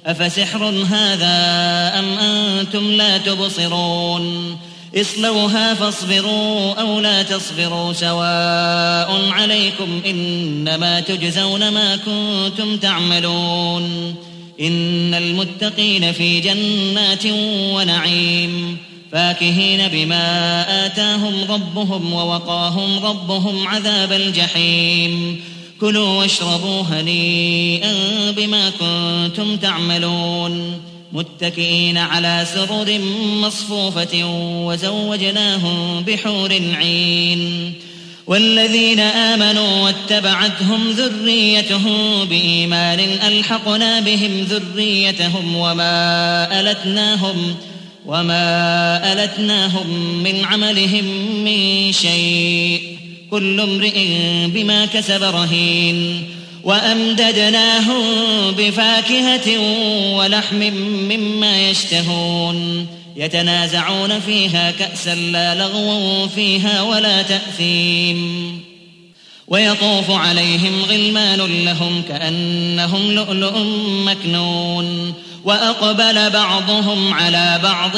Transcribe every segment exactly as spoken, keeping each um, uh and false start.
أفسحر هذا أم أنتم لا تبصرون اصلوها فاصبروا أو لا تصبروا سواء عليكم إنما تجزون ما كنتم تعملون إن المتقين في جنات ونعيم فاكهين بما آتاهم ربهم ووقاهم ربهم عذاب الجحيم كلوا واشربوا هنيئا بما كنتم تعملون متكئين على سرر مصفوفة وزوجناهم بحور عين والذين آمنوا واتبعتهم ذريتهم بإيمان ألحقنا بهم ذريتهم وما ألتناهم وما ألتناهم من عملهم من شيء كل امرئ بما كسب رهين وأمددناهم بفاكهة ولحم مما يشتهون يتنازعون فيها كأسا لا لغو فيها ولا تأثيم ويطوف عليهم غلمان لهم كأنهم لؤلؤ مكنون وأقبل بعضهم على بعض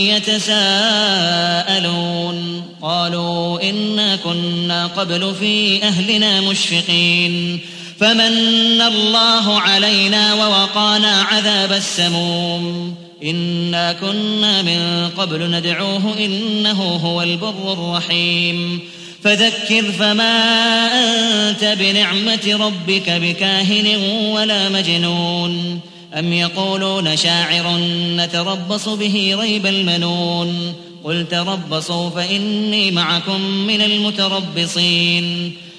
يتساءلون قالوا إنا كنا قبل في أهلنا مشفقين فمن الله علينا ووقانا عذاب السموم إنا كنا من قبل ندعوه إنه هو البر الرحيم فذكر فما أنت بنعمة ربك بكاهن ولا مجنون أم يقولون شاعر نتربص به ريب المنون قل تربصوا فإني معكم من المتربصين